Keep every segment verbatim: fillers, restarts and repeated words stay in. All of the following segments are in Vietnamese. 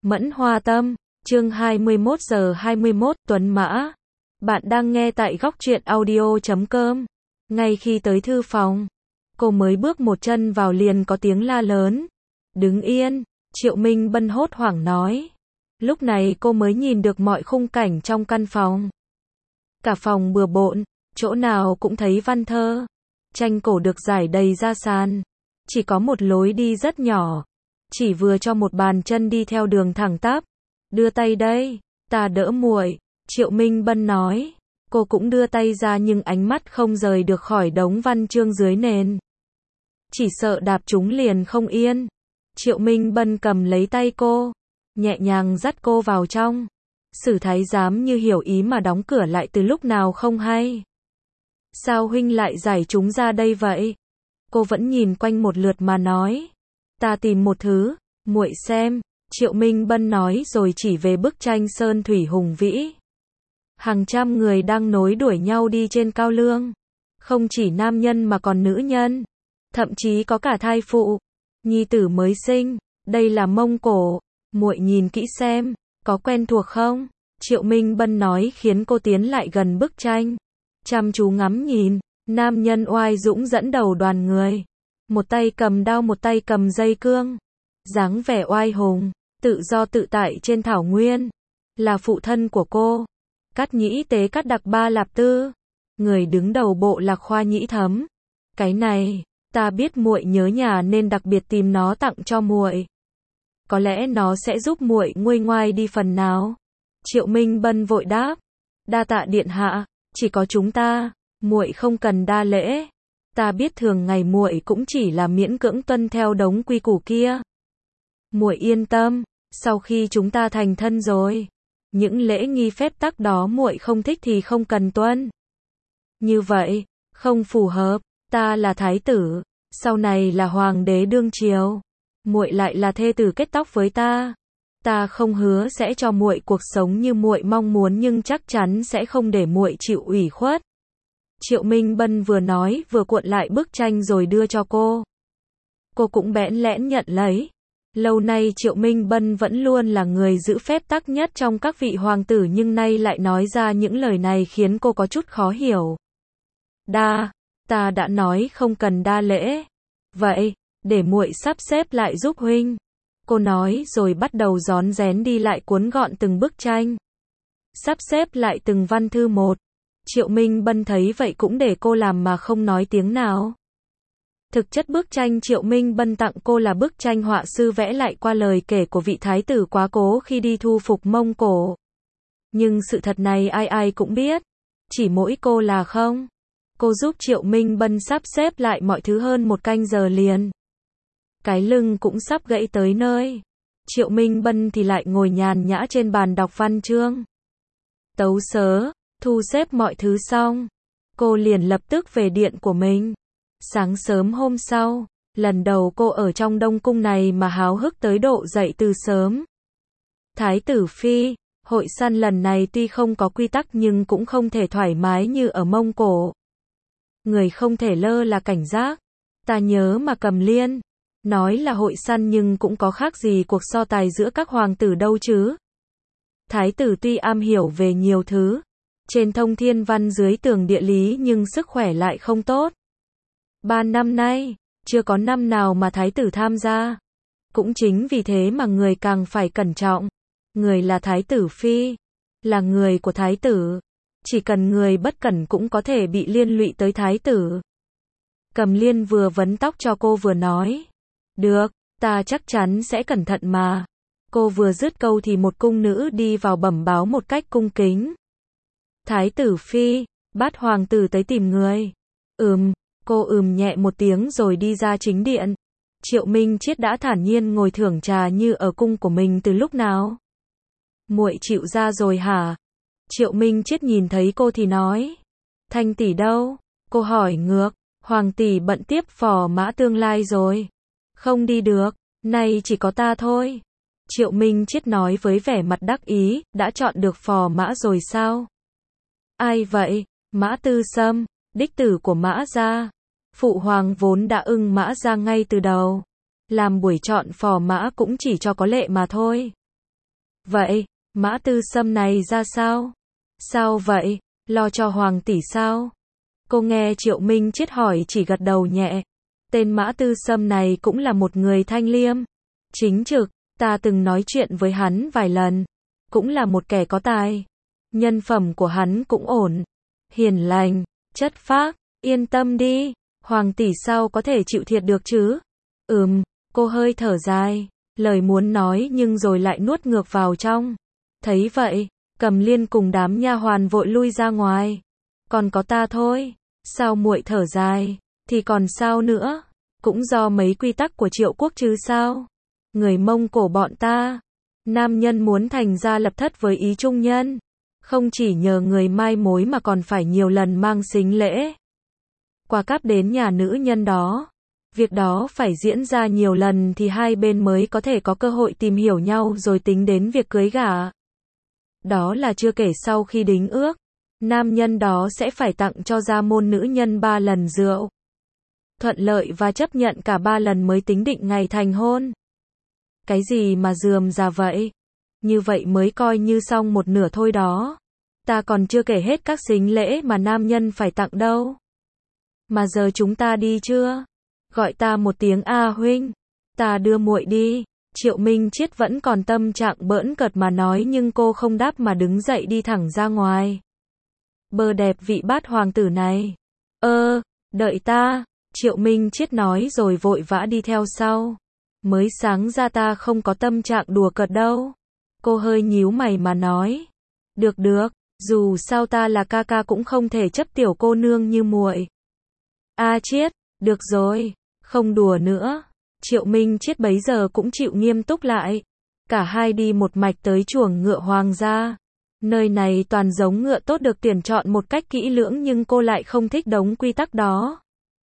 Mẫn Hoa Tâm, chương hai mươi mốt giờ hai mươi mốt, Tuấn Mã. Bạn đang nghe tại góc truyện audio chấm com. Ngay khi tới thư phòng, cô mới bước một chân vào liền có tiếng la lớn. Đứng yên, Triệu Minh Bân hốt hoảng nói. Lúc này cô mới nhìn được mọi khung cảnh trong căn phòng. Cả phòng bừa bộn, chỗ nào cũng thấy văn thơ. Tranh cổ được rải đầy ra sàn. Chỉ có một lối đi rất nhỏ. Chỉ vừa cho một bàn chân đi theo đường thẳng tắp. Đưa tay đây, ta đỡ muội, Triệu Minh Bân nói. Cô cũng đưa tay ra nhưng ánh mắt không rời được khỏi đống văn chương dưới nền. Chỉ sợ đạp chúng liền không yên. Triệu Minh Bân cầm lấy tay cô, nhẹ nhàng dắt cô vào trong. Sử thái giám như hiểu ý mà đóng cửa lại từ lúc nào không hay. Sao huynh lại giải chúng ra đây vậy? Cô vẫn nhìn quanh một lượt mà nói. Ta tìm một thứ, muội xem. Triệu Minh Bân nói rồi chỉ về bức tranh sơn thủy hùng vĩ. Hàng trăm người đang nối đuổi nhau đi trên cao lương. Không chỉ nam nhân mà còn nữ nhân. Thậm chí có cả thai phụ. Nhi tử mới sinh. Đây là Mông Cổ. Muội nhìn kỹ xem, có quen thuộc không? Triệu Minh Bân nói khiến cô tiến lại gần bức tranh. Chăm chú ngắm nhìn. Nam nhân oai dũng dẫn đầu đoàn người. Một tay cầm đao, một tay cầm dây cương. Dáng vẻ oai hùng, tự do tự tại trên thảo nguyên. Là phụ thân của cô. Cát Nhĩ Tế Cát Đặc Ba Lạp Tư. Người đứng đầu bộ lạc Khoa Nhĩ Thấm. Cái này, ta biết muội nhớ nhà nên đặc biệt tìm nó tặng cho muội. Có lẽ nó sẽ giúp muội nguôi ngoai đi phần nào. Triệu Minh Bân vội đáp. Đa tạ điện hạ, chỉ có chúng ta, muội không cần đa lễ. Ta biết thường ngày muội cũng chỉ là miễn cưỡng tuân theo đống quy củ kia. Muội yên tâm, sau khi chúng ta thành thân rồi, những lễ nghi phép tắc đó muội không thích thì không cần tuân. Như vậy, không phù hợp, ta là thái tử, sau này là hoàng đế đương triều, muội lại là thê tử kết tóc với ta. Ta không hứa sẽ cho muội cuộc sống như muội mong muốn nhưng chắc chắn sẽ không để muội chịu ủy khuất. Triệu Minh Bân vừa nói vừa cuộn lại bức tranh rồi đưa cho cô. Cô cũng bẽn lẽn nhận lấy. Lâu nay Triệu Minh Bân vẫn luôn là người giữ phép tắc nhất trong các vị hoàng tử nhưng nay lại nói ra những lời này khiến cô có chút khó hiểu. Đa, ta đã nói không cần đa lễ. Vậy, để muội sắp xếp lại giúp huynh. Cô nói rồi bắt đầu rón rén đi lại cuốn gọn từng bức tranh. Sắp xếp lại từng văn thư một. Triệu Minh Bân thấy vậy cũng để cô làm mà không nói tiếng nào. Thực chất bức tranh Triệu Minh Bân tặng cô là bức tranh họa sư vẽ lại qua lời kể của vị thái tử quá cố khi đi thu phục Mông Cổ. Nhưng sự thật này ai ai cũng biết. Chỉ mỗi cô là không. Cô giúp Triệu Minh Bân sắp xếp lại mọi thứ hơn một canh giờ liền. Cái lưng cũng sắp gãy tới nơi. Triệu Minh Bân thì lại ngồi nhàn nhã trên bàn đọc văn chương. Tấu sớ, thu xếp mọi thứ xong. Cô liền lập tức về điện của mình. Sáng sớm hôm sau, lần đầu cô ở trong Đông Cung này mà háo hức tới độ dậy từ sớm. Thái tử Phi, hội săn lần này tuy không có quy tắc nhưng cũng không thể thoải mái như ở Mông Cổ. Người không thể lơ là cảnh giác. Ta nhớ mà Cầm Liên nói là hội săn nhưng cũng có khác gì cuộc so tài giữa các hoàng tử đâu chứ. Thái tử tuy am hiểu về nhiều thứ, trên thông thiên văn dưới tường địa lý nhưng sức khỏe lại không tốt. Ba năm nay, chưa có năm nào mà thái tử tham gia. Cũng chính vì thế mà người càng phải cẩn trọng. Người là thái tử Phi, là người của thái tử. Chỉ cần người bất cẩn cũng có thể bị liên lụy tới thái tử. Cầm Liên vừa vấn tóc cho cô vừa nói. Được, ta chắc chắn sẽ cẩn thận mà. Cô vừa dứt câu thì một cung nữ đi vào bẩm báo một cách cung kính. Thái tử Phi, bát hoàng tử tới tìm người. Ừm, cô ừm nhẹ một tiếng rồi đi ra chính điện. Triệu Minh Chiết đã thản nhiên ngồi thưởng trà như ở cung của mình từ lúc nào. Muội chịu ra rồi hả? Triệu Minh Chiết nhìn thấy cô thì nói. Thanh tỷ đâu? Cô hỏi ngược. Hoàng tỷ bận tiếp phò mã tương lai rồi. Không đi được, nay chỉ có ta thôi. Triệu Minh Chiết nói với vẻ mặt đắc ý, đã chọn được phò mã rồi sao? Ai vậy? Mã Tư Sâm, đích tử của Mã gia. Phụ hoàng vốn đã ưng Mã gia ngay từ đầu. Làm buổi chọn phò mã cũng chỉ cho có lệ mà thôi. Vậy, Mã Tư Sâm này ra sao? Sao vậy? Lo cho Hoàng tỷ sao? Cô nghe Triệu Minh Chiết hỏi chỉ gật đầu nhẹ. Tên Mã Tư Sâm này cũng là một người thanh liêm, chính trực, ta từng nói chuyện với hắn vài lần. Cũng là một kẻ có tài. Nhân phẩm của hắn cũng ổn. Hiền lành, chất phác, yên tâm đi. Hoàng tỷ sao có thể chịu thiệt được chứ? Ừm, cô hơi thở dài. Lời muốn nói nhưng rồi lại nuốt ngược vào trong. Thấy vậy, Cầm Liên cùng đám nha hoàn vội lui ra ngoài. Còn có ta thôi. Sao muội thở dài? Thì còn sao nữa? Cũng do mấy quy tắc của Triệu quốc chứ sao? Người Mông Cổ bọn ta. Nam nhân muốn thành gia lập thất với ý trung nhân. Không chỉ nhờ người mai mối mà còn phải nhiều lần mang sính lễ. Quà cáp đến nhà nữ nhân đó. Việc đó phải diễn ra nhiều lần thì hai bên mới có thể có cơ hội tìm hiểu nhau rồi tính đến việc cưới gả. Đó là chưa kể sau khi đính ước, nam nhân đó sẽ phải tặng cho gia môn nữ nhân ba lần rượu. Thuận lợi và chấp nhận cả ba lần mới tính định ngày thành hôn. Cái gì mà rườm rà vậy? Như vậy mới coi như xong một nửa thôi đó. Ta còn chưa kể hết các sính lễ mà nam nhân phải tặng đâu. Mà giờ chúng ta đi chưa? Gọi ta một tiếng a huynh. Ta đưa muội đi. Triệu Minh Chiết vẫn còn tâm trạng bỡn cợt mà nói nhưng cô không đáp mà đứng dậy đi thẳng ra ngoài. Bơ đẹp vị bát hoàng tử này. Ơ, đợi ta. Triệu Minh Chiết nói rồi vội vã đi theo sau. Mới sáng ra ta không có tâm trạng đùa cợt đâu. Cô hơi nhíu mày mà nói. Được được, dù sao ta là ca ca cũng không thể chấp tiểu cô nương như muội. A Chiết, được rồi, không đùa nữa. Triệu Minh Chiết bấy giờ cũng chịu nghiêm túc lại. Cả hai đi một mạch tới chuồng ngựa hoàng gia. Nơi này toàn giống ngựa tốt được tuyển chọn một cách kỹ lưỡng nhưng cô lại không thích đống quy tắc đó.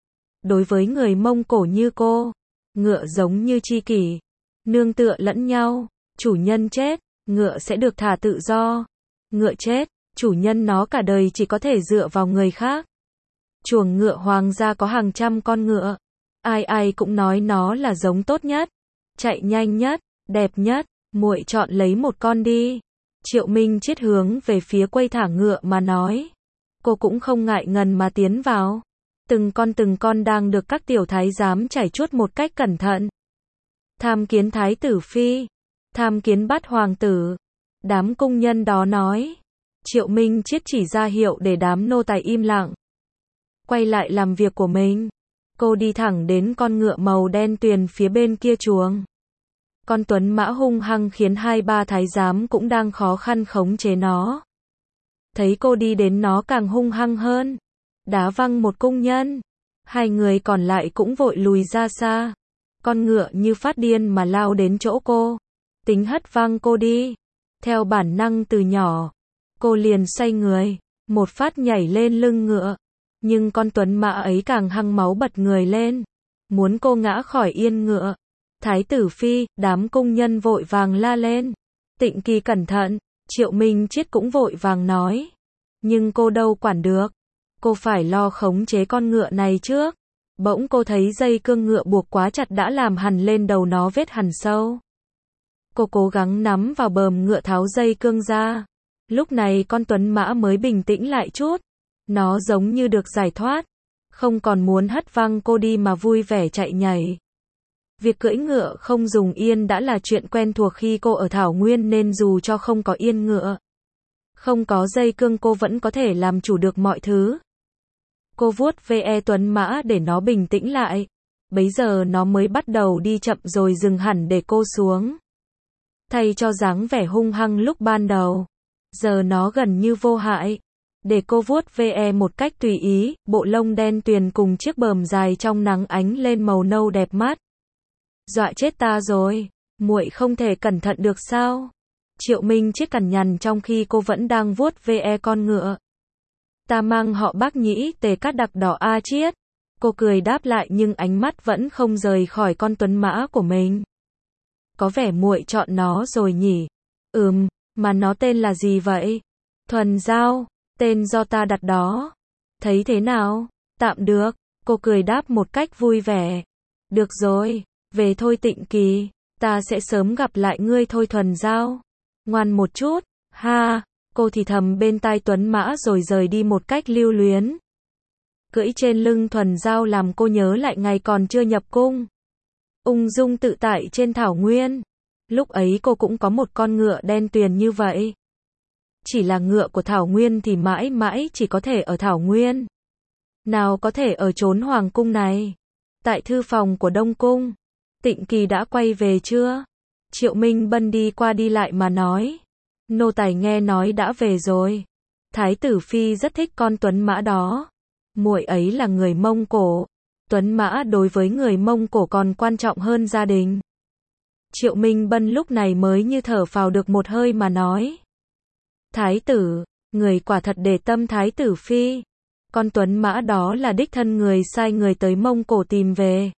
Đối với người Mông Cổ như cô, ngựa giống như tri kỷ, nương tựa lẫn nhau. Chủ nhân chết, ngựa sẽ được thả tự do. Ngựa chết, chủ nhân nó cả đời chỉ có thể dựa vào người khác. Chuồng ngựa hoàng gia có hàng trăm con ngựa. Ai ai cũng nói nó là giống tốt nhất, chạy nhanh nhất, đẹp nhất. Muội chọn lấy một con đi. Triệu Minh Chiết hướng về phía quầy thả ngựa mà nói. Cô cũng không ngại ngần mà tiến vào. Từng con từng con đang được các tiểu thái giám trải chuốt một cách cẩn thận. Tham kiến thái tử phi, tham kiến bát hoàng tử. Đám cung nhân đó nói. Triệu Minh Chiết chỉ ra hiệu để đám nô tài im lặng. Quay lại làm việc của mình. Cô đi thẳng đến con ngựa màu đen tuyền phía bên kia chuồng. Con tuấn mã hung hăng khiến hai ba thái giám cũng đang khó khăn khống chế nó. Thấy cô đi đến nó càng hung hăng hơn. Đá văng một cung nhân. Hai người còn lại cũng vội lùi ra xa. Con ngựa như phát điên mà lao đến chỗ cô. Tính hất văng cô đi. Theo bản năng từ nhỏ, cô liền xoay người, một phát nhảy lên lưng ngựa. Nhưng con tuấn mã ấy càng hăng máu bật người lên. Muốn cô ngã khỏi yên ngựa. Thái tử phi, đám cung nhân vội vàng la lên. Tịnh Kỳ cẩn thận, Triệu Minh Chiết cũng vội vàng nói. Nhưng cô đâu quản được. Cô phải lo khống chế con ngựa này trước. Bỗng cô thấy dây cương ngựa buộc quá chặt đã làm hằn lên đầu nó vết hằn sâu. Cô cố gắng nắm vào bờm ngựa tháo dây cương ra. Lúc này con tuấn mã mới bình tĩnh lại chút. Nó giống như được giải thoát. Không còn muốn hất văng cô đi mà vui vẻ chạy nhảy. Việc cưỡi ngựa không dùng yên đã là chuyện quen thuộc khi cô ở Thảo Nguyên nên dù cho không có yên ngựa, không có dây cương cô vẫn có thể làm chủ được mọi thứ. Cô vuốt ve tuấn mã để nó bình tĩnh lại. Bấy giờ nó mới bắt đầu đi chậm rồi dừng hẳn để cô xuống. Thay cho dáng vẻ hung hăng lúc ban đầu, giờ nó gần như vô hại. Để cô vuốt ve một cách tùy ý, bộ lông đen tuyền cùng chiếc bờm dài trong nắng ánh lên màu nâu đẹp mắt. Dọa chết ta rồi, muội không thể cẩn thận được sao? Triệu Minh Chiết cằn nhằn trong khi cô vẫn đang vuốt ve con ngựa. Ta mang họ Bác Nhĩ Tề Cát Đặc Đỏ A Chiết. Cô cười đáp lại nhưng ánh mắt vẫn không rời khỏi con tuấn mã của mình. Có vẻ muội chọn nó rồi nhỉ? Ừm, mà nó tên là gì vậy? Thuần Giao, tên do ta đặt đó. Thấy thế nào? Tạm được, cô cười đáp một cách vui vẻ. Được rồi, về thôi Tịnh Kỳ, ta sẽ sớm gặp lại ngươi thôi Thuần Giao. Ngoan một chút, ha, cô thì thầm bên tai tuấn mã rồi rời đi một cách lưu luyến. Cưỡi trên lưng thuần dao làm cô nhớ lại ngày còn chưa nhập cung. Ung dung tự tại trên thảo nguyên. Lúc ấy cô cũng có một con ngựa đen tuyền như vậy. Chỉ là ngựa của thảo nguyên thì mãi mãi chỉ có thể ở thảo nguyên. Nào có thể ở chốn hoàng cung này. Tại thư phòng của Đông Cung, Tịnh Kỳ đã quay về chưa? Triệu Minh Bân đi qua đi lại mà nói. Nô tài nghe nói đã về rồi. Thái tử phi rất thích con tuấn mã đó. Muội ấy là người Mông Cổ. Tuấn mã đối với người Mông Cổ còn quan trọng hơn gia đình. Triệu Minh Bân lúc này mới như thở phào được một hơi mà nói. Thái tử, người quả thật để tâm thái tử phi. Con tuấn mã đó là đích thân người sai người tới Mông Cổ tìm về.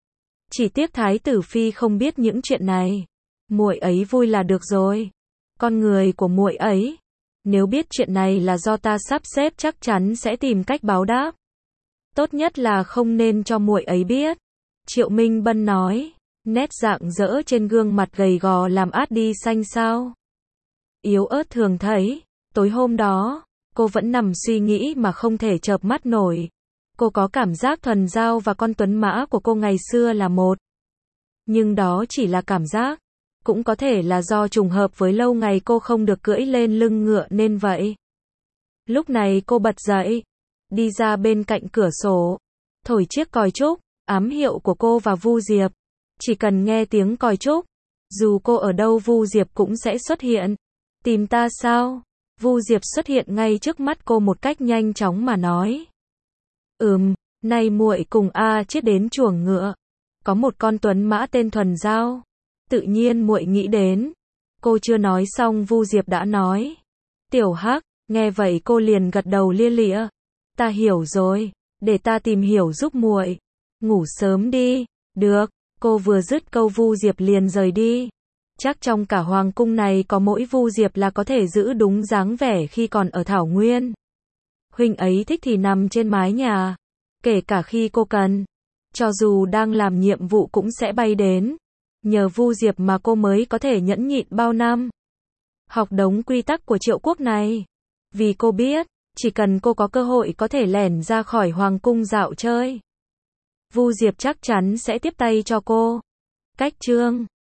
Chỉ tiếc thái tử phi không biết những chuyện này. Muội ấy vui là được rồi. Con người của muội ấy, nếu biết chuyện này là do ta sắp xếp chắc chắn sẽ tìm cách báo đáp. Tốt nhất là không nên cho muội ấy biết. Triệu Minh Bân nói, nét rạng rỡ trên gương mặt gầy gò làm át đi xanh xao. Yếu ớt thường thấy, tối hôm đó, cô vẫn nằm suy nghĩ mà không thể chợp mắt nổi. Cô có cảm giác thuần dao và con tuấn mã của cô ngày xưa là một. Nhưng đó chỉ là cảm giác. Cũng có thể là do trùng hợp với lâu ngày cô không được cưỡi lên lưng ngựa nên vậy. Lúc này cô bật dậy, đi ra bên cạnh cửa sổ, thổi chiếc còi trúc, ám hiệu của cô và Vu Diệp. Chỉ cần nghe tiếng còi trúc, dù cô ở đâu Vu Diệp cũng sẽ xuất hiện. Tìm ta sao? Vu Diệp xuất hiện ngay trước mắt cô một cách nhanh chóng mà nói. Ừm, nay muội cùng A Chiết đến chuồng ngựa. Có một con tuấn mã tên Thuần Dao. Tự nhiên muội nghĩ đến. Cô chưa nói xong Vu Diệp đã nói. Tiểu Hắc, nghe vậy cô liền gật đầu lia lịa. Ta hiểu rồi, để ta tìm hiểu giúp muội. Ngủ sớm đi. Được, cô vừa dứt câu Vu Diệp liền rời đi. Chắc trong cả hoàng cung này có mỗi Vu Diệp là có thể giữ đúng dáng vẻ khi còn ở Thảo Nguyên. Huynh ấy thích thì nằm trên mái nhà, kể cả khi cô cần. Cho dù đang làm nhiệm vụ cũng sẽ bay đến. Nhờ Vu Diệp mà cô mới có thể nhẫn nhịn bao năm. Học đống quy tắc của Triệu Quốc này. Vì cô biết, chỉ cần cô có cơ hội có thể lẻn ra khỏi hoàng cung dạo chơi. Vu Diệp chắc chắn sẽ tiếp tay cho cô. Cách chương